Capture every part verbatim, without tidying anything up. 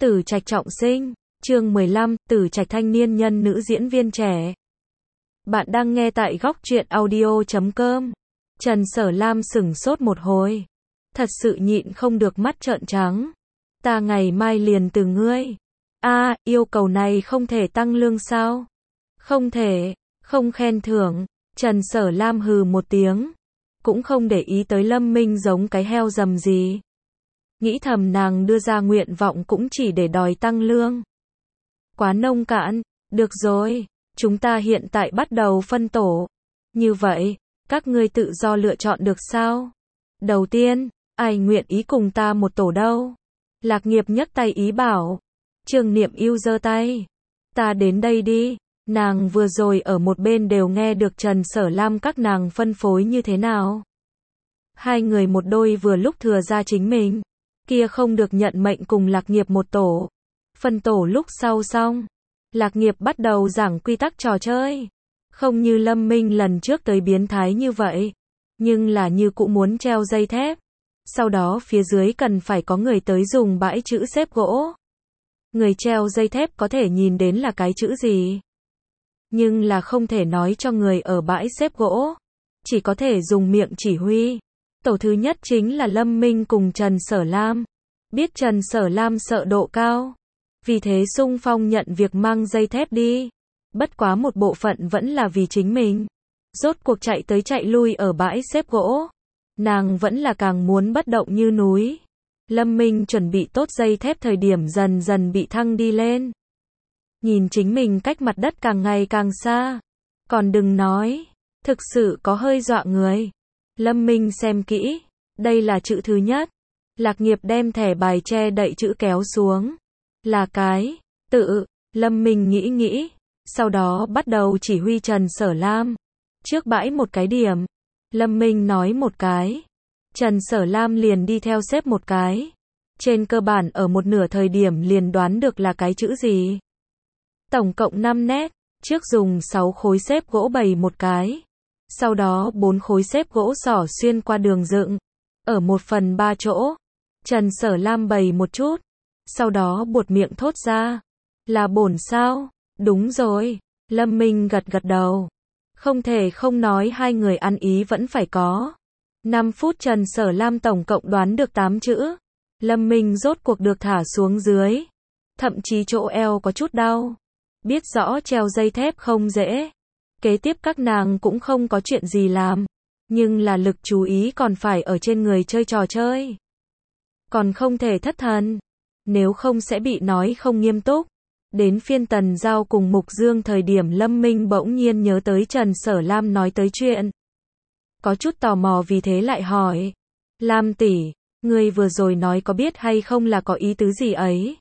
Tử Trạch trọng sinh, chương mười lăm, Tử Trạch thanh niên nhân nữ diễn viên trẻ. Bạn đang nghe tại góc truyện audio chấm com. Trần Sở Lam sửng sốt một hồi. Thật sự nhịn không được mắt trợn trắng. Ta ngày mai liền từ ngươi. A, à, yêu cầu này không thể tăng lương sao? Không thể, không khen thưởng. Trần Sở Lam hừ một tiếng. Cũng không để ý tới Lâm Minh giống cái heo rầm gì. Nghĩ thầm nàng đưa ra nguyện vọng cũng chỉ để đòi tăng lương. Quá nông cạn, được rồi, chúng ta hiện tại bắt đầu phân tổ. Như vậy, các ngươi tự do lựa chọn được sao? Đầu tiên, ai nguyện ý cùng ta một tổ đâu? Lạc Nghiệp nhấc tay ý bảo. Trương Niệm Yêu giơ tay. Ta đến đây đi. Nàng vừa rồi ở một bên đều nghe được Trần Sở Lam các nàng phân phối như thế nào. Hai người một đôi vừa lúc thừa ra chính mình. Kia không được nhận mệnh cùng Lạc Nghiệp một tổ. Phân tổ lúc sau xong. Lạc Nghiệp bắt đầu giảng quy tắc trò chơi. Không như Lâm Minh lần trước tới biến thái như vậy. Nhưng là như cũng muốn treo dây thép. Sau đó phía dưới cần phải có người tới dùng bãi chữ xếp gỗ. Người treo dây thép có thể nhìn đến là cái chữ gì. Nhưng là không thể nói cho người ở bãi xếp gỗ. Chỉ có thể dùng miệng chỉ huy. Tổ thứ nhất chính là Lâm Minh cùng Trần Sở Lam. Biết Trần Sở Lam sợ độ cao. Vì thế xung phong nhận việc mang dây thép đi. Bất quá một bộ phận vẫn là vì chính mình. Rốt cuộc chạy tới chạy lui ở bãi xếp gỗ. Nàng vẫn là càng muốn bất động như núi. Lâm Minh chuẩn bị tốt dây thép thời điểm dần dần bị thăng đi lên. Nhìn chính mình cách mặt đất càng ngày càng xa. Còn đừng nói. Thực sự có hơi dọa người. Lâm Minh xem kỹ. Đây là chữ thứ nhất. Lạc Nghiệp đem thẻ bài che đậy chữ kéo xuống. Là cái tự. Lâm Minh nghĩ nghĩ. Sau đó bắt đầu chỉ huy Trần Sở Lam. Trước bãi một cái điểm. Lâm Minh nói một cái. Trần Sở Lam liền đi theo xếp một cái. Trên cơ bản ở một nửa thời điểm liền đoán được là cái chữ gì. Tổng cộng năm nét. Trước dùng sáu khối xếp gỗ bày một cái. Sau đó bốn khối xếp gỗ xỏ xuyên qua đường dựng. Ở một phần ba chỗ. Trần Sở Lam bày một chút. Sau đó buột miệng thốt ra. Là bổn sao? Đúng rồi. Lâm Minh gật gật đầu. Không thể không nói hai người ăn ý vẫn phải có. năm phút Trần Sở Lam tổng cộng đoán được tám chữ. Lâm Minh rốt cuộc được thả xuống dưới. Thậm chí chỗ eo có chút đau. Biết rõ treo dây thép không dễ. Kế tiếp các nàng cũng không có chuyện gì làm. Nhưng là lực chú ý còn phải ở trên người chơi trò chơi. Còn không thể thất thần. Nếu không sẽ bị nói không nghiêm túc. Đến phiên Tần Giao cùng Mục Dương thời điểm Lâm Minh bỗng nhiên nhớ tới Trần Sở Lam nói tới chuyện. Có chút tò mò vì thế lại hỏi. Lam tỷ, ngươi vừa rồi nói có biết hay không là có ý tứ gì ấy?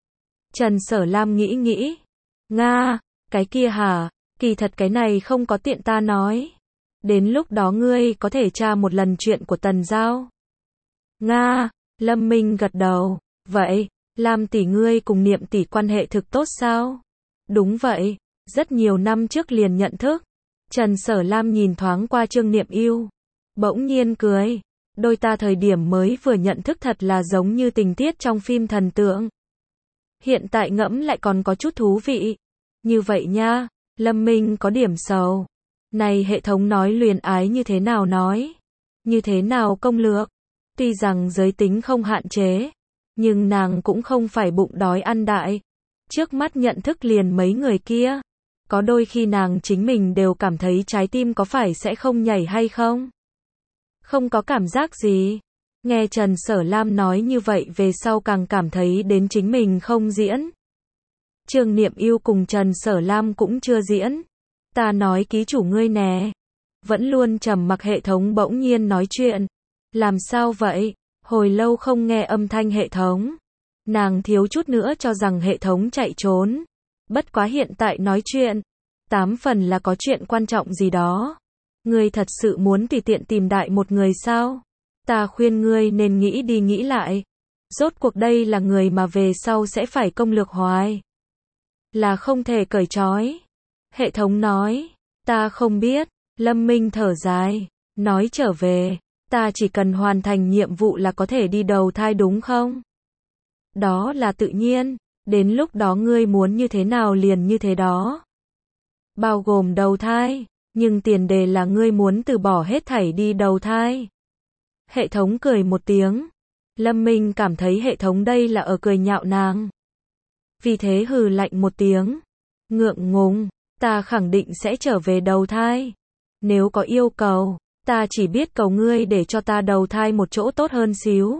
Trần Sở Lam nghĩ nghĩ. Nga, cái kia hả? Kỳ thật cái này không có tiện ta nói. Đến lúc đó ngươi có thể tra một lần chuyện của Tần Giao. Nga, Lâm Minh gật đầu. Vậy, Lam tỷ ngươi cùng Niệm tỷ quan hệ thực tốt sao? Đúng vậy, rất nhiều năm trước liền nhận thức. Trần Sở Lam nhìn thoáng qua Trương Niệm Yêu. Bỗng nhiên cười. Đôi ta thời điểm mới vừa nhận thức thật là giống như tình tiết trong phim thần tượng. Hiện tại ngẫm lại còn có chút thú vị. Như vậy nha. Lâm Minh có điểm sầu. Này hệ thống nói luyến ái như thế nào nói? Như thế nào công lược? Tuy rằng giới tính không hạn chế. Nhưng nàng cũng không phải bụng đói ăn đại. Trước mắt nhận thức liền mấy người kia. Có đôi khi nàng chính mình đều cảm thấy trái tim có phải sẽ không nhảy hay không? Không có cảm giác gì. Nghe Trần Sở Lam nói như vậy về sau càng cảm thấy đến chính mình không diễn. Trương Niệm Yêu cùng Trần Sở Lam cũng chưa diễn. Ta nói ký chủ ngươi nè. Vẫn luôn trầm mặc hệ thống bỗng nhiên nói chuyện. Làm sao vậy? Hồi lâu không nghe âm thanh hệ thống. Nàng thiếu chút nữa cho rằng hệ thống chạy trốn. Bất quá hiện tại nói chuyện. Tám phần là có chuyện quan trọng gì đó. Ngươi thật sự muốn tùy tiện tìm đại một người sao? Ta khuyên ngươi nên nghĩ đi nghĩ lại. Rốt cuộc đây là người mà về sau sẽ phải công lược hoài. Là không thể cởi trói. Hệ thống nói. Ta không biết. Lâm Minh thở dài. Nói trở về. Ta chỉ cần hoàn thành nhiệm vụ là có thể đi đầu thai đúng không? Đó là tự nhiên, đến lúc đó ngươi muốn như thế nào liền như thế đó. Bao gồm đầu thai, nhưng tiền đề là ngươi muốn từ bỏ hết thảy đi đầu thai. Hệ thống cười một tiếng. Lâm Minh cảm thấy hệ thống đây là ở cười nhạo nàng. Vì thế hừ lạnh một tiếng. Ngượng ngùng, ta khẳng định sẽ trở về đầu thai. Nếu có yêu cầu, ta chỉ biết cầu ngươi để cho ta đầu thai một chỗ tốt hơn xíu.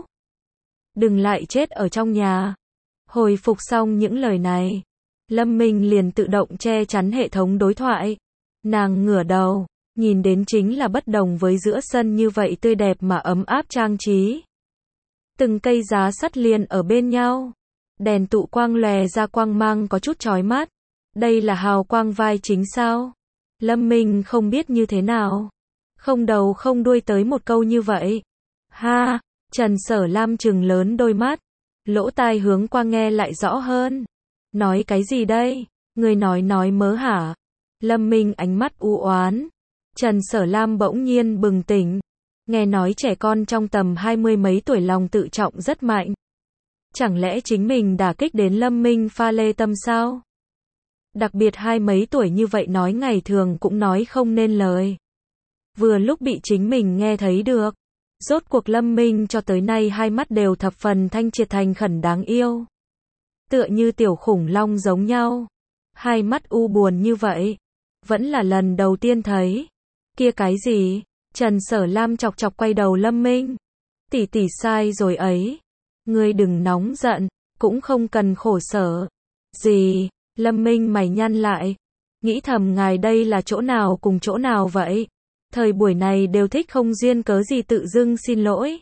Đừng lại chết ở trong nhà. Hồi phục xong những lời này, Lâm Minh liền tự động che chắn hệ thống đối thoại. Nàng ngửa đầu, nhìn đến chính là bất đồng với giữa sân như vậy tươi đẹp mà ấm áp trang trí. Từng cây giá sắt liền ở bên nhau. Đèn tụ quang lòe ra quang mang có chút chói mắt. Đây là hào quang vai chính sao? Lâm Minh không biết như thế nào. Không đầu không đuôi tới một câu như vậy. Ha, Trần Sở Lam trừng lớn đôi mắt. Lỗ tai hướng qua nghe lại rõ hơn. Nói cái gì đây? Người nói nói mớ hả? Lâm Minh ánh mắt u oán. Trần Sở Lam bỗng nhiên bừng tỉnh. Nghe nói trẻ con trong tầm hai mươi mấy tuổi lòng tự trọng rất mạnh. Chẳng lẽ chính mình đả kích đến Lâm Minh pha lê tâm sao? Đặc biệt hai mấy tuổi như vậy nói ngày thường cũng nói không nên lời. Vừa lúc bị chính mình nghe thấy được. Rốt cuộc Lâm Minh cho tới nay hai mắt đều thập phần thanh triệt thành khẩn đáng yêu. Tựa như tiểu khủng long giống nhau. Hai mắt u buồn như vậy. Vẫn là lần đầu tiên thấy. Kia cái gì? Trần Sở Lam chọc chọc quay đầu Lâm Minh. Tỷ tỷ sai rồi ấy. Ngươi đừng nóng giận, cũng không cần khổ sở. Gì? Lâm Minh mày nhăn lại. Nghĩ thầm ngài đây là chỗ nào cùng chỗ nào vậy? Thời buổi này đều thích không duyên cớ gì tự dưng xin lỗi.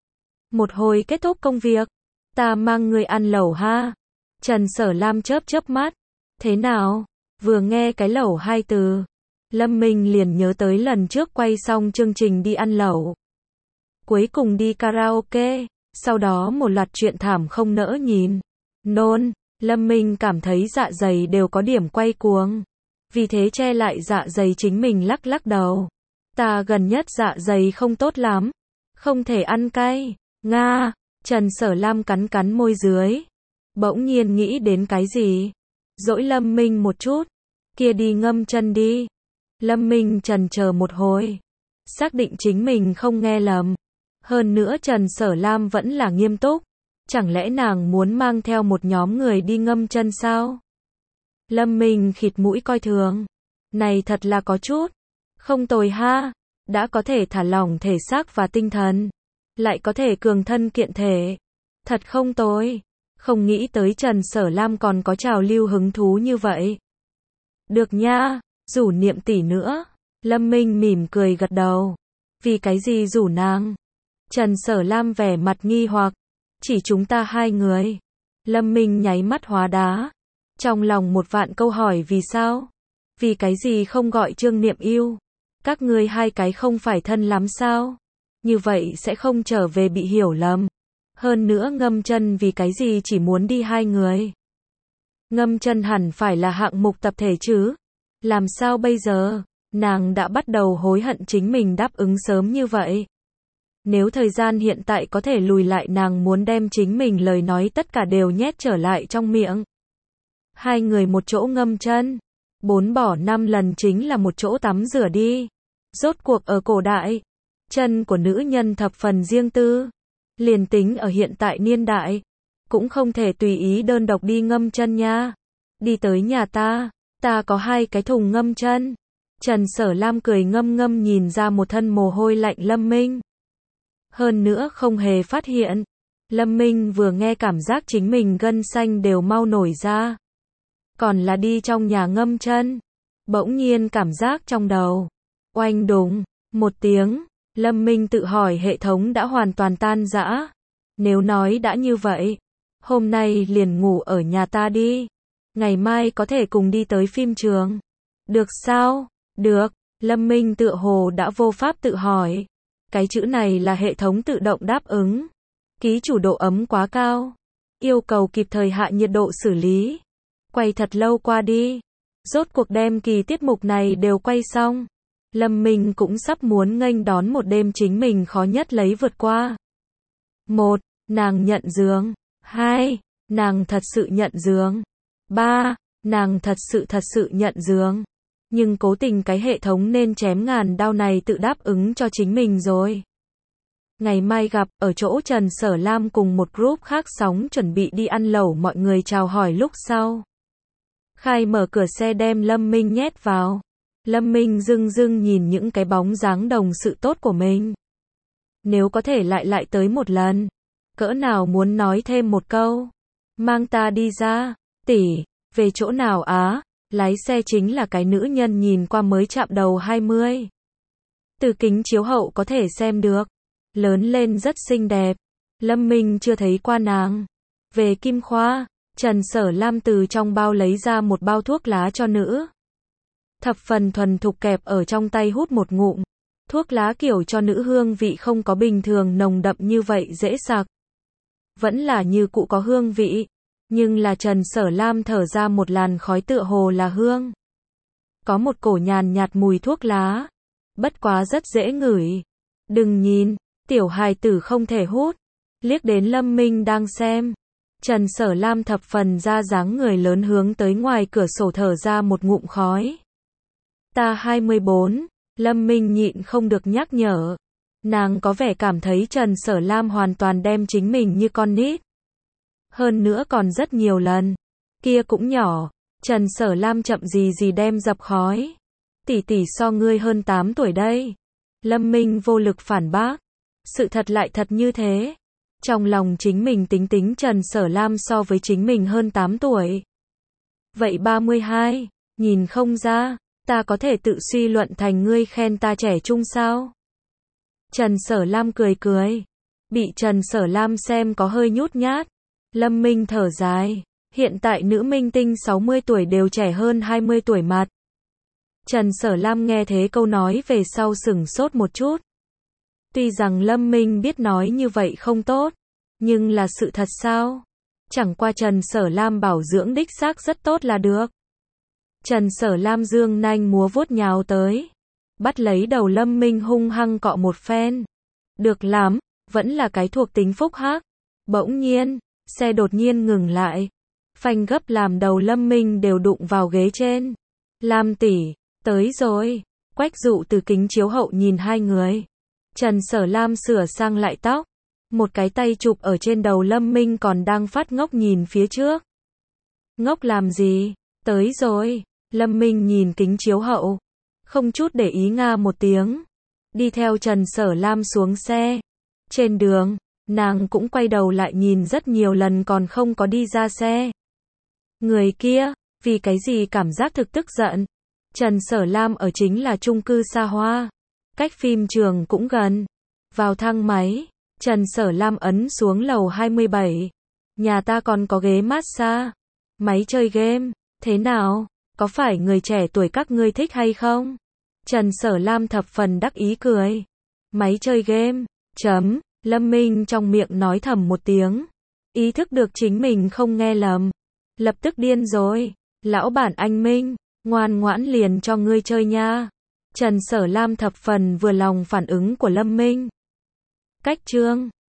Một hồi kết thúc công việc, ta mang ngươi ăn lẩu ha. Trần Sở Lam chớp chớp mắt. Thế nào? Vừa nghe cái lẩu hai từ, Lâm Minh liền nhớ tới lần trước quay xong chương trình đi ăn lẩu. Cuối cùng đi karaoke, sau đó một loạt chuyện thảm không nỡ nhìn. Nôn, Lâm Minh cảm thấy dạ dày đều có điểm quay cuồng. Vì thế che lại dạ dày chính mình lắc lắc đầu. Ta gần nhất dạ dày không tốt lắm. Không thể ăn cay. Nga, Trần Sở Lam cắn cắn môi dưới. Bỗng nhiên nghĩ đến cái gì? Dỗi Lâm Minh một chút. Kia đi ngâm chân đi. Lâm Minh chần chờ một hồi. Xác định chính mình không nghe lầm. Hơn nữa Trần Sở Lam vẫn là nghiêm túc. Chẳng lẽ nàng muốn mang theo một nhóm người đi ngâm chân sao? Lâm Minh khịt mũi coi thường. Này thật là có chút. Không tồi ha. Đã có thể thả lỏng thể xác và tinh thần. Lại có thể cường thân kiện thể. Thật không tồi. Không nghĩ tới Trần Sở Lam còn có trào lưu hứng thú như vậy. Được nha, rủ Niệm tỷ nữa. Lâm Minh mỉm cười gật đầu. Vì cái gì rủ nàng? Trần Sở Lam vẻ mặt nghi hoặc. Chỉ chúng ta hai người. Lâm Minh nháy mắt hóa đá. Trong lòng một vạn câu hỏi vì sao? Vì cái gì không gọi Trương Niệm yêu? Các ngươi hai cái không phải thân lắm sao? Như vậy sẽ không trở về bị hiểu lầm. Hơn nữa ngâm chân vì cái gì chỉ muốn đi hai người? Ngâm chân hẳn phải là hạng mục tập thể chứ? Làm sao bây giờ? Nàng đã bắt đầu hối hận chính mình đáp ứng sớm như vậy. Nếu thời gian hiện tại có thể lùi lại nàng muốn đem chính mình lời nói tất cả đều nhét trở lại trong miệng. Hai người một chỗ ngâm chân. Bốn bỏ năm lần chính là một chỗ tắm rửa đi. Rốt cuộc ở cổ đại, chân của nữ nhân thập phần riêng tư. Liền tính ở hiện tại niên đại, cũng không thể tùy ý đơn độc đi ngâm chân nha. Đi tới nhà ta, ta có hai cái thùng ngâm chân. Trần Sở Lam cười ngâm ngâm nhìn ra một thân mồ hôi lạnh Lâm Minh. Hơn nữa không hề phát hiện. Lâm Minh vừa nghe cảm giác chính mình gân xanh đều mau nổi ra. Còn là đi trong nhà ngâm chân. Bỗng nhiên cảm giác trong đầu. Oanh đùng, một tiếng. Lâm Minh tự hỏi hệ thống đã hoàn toàn tan rã. Nếu nói đã như vậy, hôm nay liền ngủ ở nhà ta đi. Ngày mai có thể cùng đi tới phim trường. Được sao? Được. Lâm Minh tựa hồ đã vô pháp tự hỏi. Cái chữ này là hệ thống tự động đáp ứng. Ký chủ độ ấm quá cao. Yêu cầu kịp thời hạ nhiệt độ xử lý. Quay thật lâu qua đi. Rốt cuộc đem kỳ tiết mục này đều quay xong. Lâm Minh cũng sắp muốn nghênh đón một đêm chính mình khó nhất lấy vượt qua. Một, nàng nhận giường. Hai, Nàng thật sự nhận giường. ba. Nàng thật sự thật sự nhận giường. Nhưng cố tình cái hệ thống nên chém ngàn đao này tự đáp ứng cho chính mình rồi. Ngày mai gặp, ở chỗ Trần Sở Lam cùng một group khác sóng chuẩn bị đi ăn lẩu, mọi người chào hỏi lúc sau. Khai mở cửa xe đem Lâm Minh nhét vào. Lâm Minh dưng dưng nhìn những cái bóng dáng đồng sự tốt của mình. Nếu có thể lại lại tới một lần. Cỡ nào muốn nói thêm một câu. Mang ta đi ra. Tỷ, về chỗ nào á? Lái xe chính là cái nữ nhân nhìn qua mới chạm đầu hai mươi. Từ kính chiếu hậu có thể xem được. Lớn lên rất xinh đẹp. Lâm Minh chưa thấy qua nàng. Về Kim Khoa, Trần Sở Lam từ trong bao lấy ra một bao thuốc lá cho nữ. Thập phần thuần thục kẹp ở trong tay hút một ngụm. Thuốc lá kiểu cho nữ hương vị không có bình thường nồng đậm như vậy dễ sặc. Vẫn là như cũ có hương vị. Nhưng là Trần Sở Lam thở ra một làn khói tựa hồ là hương. Có một cổ nhàn nhạt mùi thuốc lá. Bất quá rất dễ ngửi. Đừng nhìn, tiểu hài tử không thể hút. Liếc đến Lâm Minh đang xem. Trần Sở Lam thập phần ra dáng người lớn hướng tới ngoài cửa sổ thở ra một ngụm khói. Ta hai mươi bốn, Lâm Minh nhịn không được nhắc nhở. Nàng có vẻ cảm thấy Trần Sở Lam hoàn toàn đem chính mình như con nít. Hơn nữa còn rất nhiều lần. Kia cũng nhỏ. Trần Sở Lam chậm gì gì đem dập khói. Tỷ tỷ so ngươi hơn tám tuổi đây. Lâm Minh vô lực phản bác. Sự thật lại thật như thế. Trong lòng chính mình tính tính Trần Sở Lam so với chính mình hơn tám tuổi. Vậy ba mươi hai, nhìn không ra, ta có thể tự suy luận thành ngươi khen ta trẻ trung sao? Trần Sở Lam cười cười. Bị Trần Sở Lam xem có hơi nhút nhát. Lâm Minh thở dài. Hiện tại nữ minh tinh sáu mươi tuổi đều trẻ hơn hai mươi tuổi mặt. Trần Sở Lam nghe thế câu nói về sau sửng sốt một chút. Tuy rằng Lâm Minh biết nói như vậy không tốt, nhưng là sự thật sao? Chẳng qua Trần Sở Lam bảo dưỡng đích xác rất tốt là được. Trần Sở Lam dương nanh múa vuốt nhào tới. Bắt lấy đầu Lâm Minh hung hăng cọ một phen. Được lắm, vẫn là cái thuộc tính phúc hắc. Bỗng nhiên, xe đột nhiên ngừng lại. Phanh gấp làm đầu Lâm Minh đều đụng vào ghế trên. Lam tỷ, tới rồi. Quách Dụ từ kính chiếu hậu nhìn hai người. Trần Sở Lam sửa sang lại tóc. Một cái tay chụp ở trên đầu Lâm Minh còn đang phát ngốc nhìn phía trước. Ngốc làm gì? Tới rồi. Lâm Minh nhìn kính chiếu hậu. Không chút để ý nga một tiếng. Đi theo Trần Sở Lam xuống xe. Trên đường, nàng cũng quay đầu lại nhìn rất nhiều lần còn không có đi ra xe. Người kia, vì cái gì cảm giác thực tức giận. Trần Sở Lam ở chính là chung cư xa hoa. Cách phim trường cũng gần. Vào thang máy, Trần Sở Lam ấn xuống lầu hai mươi bảy. Nhà ta còn có ghế massage. Máy chơi game, thế nào? Có phải người trẻ tuổi các ngươi thích hay không? Trần Sở Lam thập phần đắc ý cười. Máy chơi game, chấm, Lâm Minh trong miệng nói thầm một tiếng. Ý thức được chính mình không nghe lầm. Lập tức điên rồi. Lão bản anh Minh, ngoan ngoãn liền cho ngươi chơi nha. Trần Sở Lam thập phần vừa lòng phản ứng của Lâm Minh. Cách chương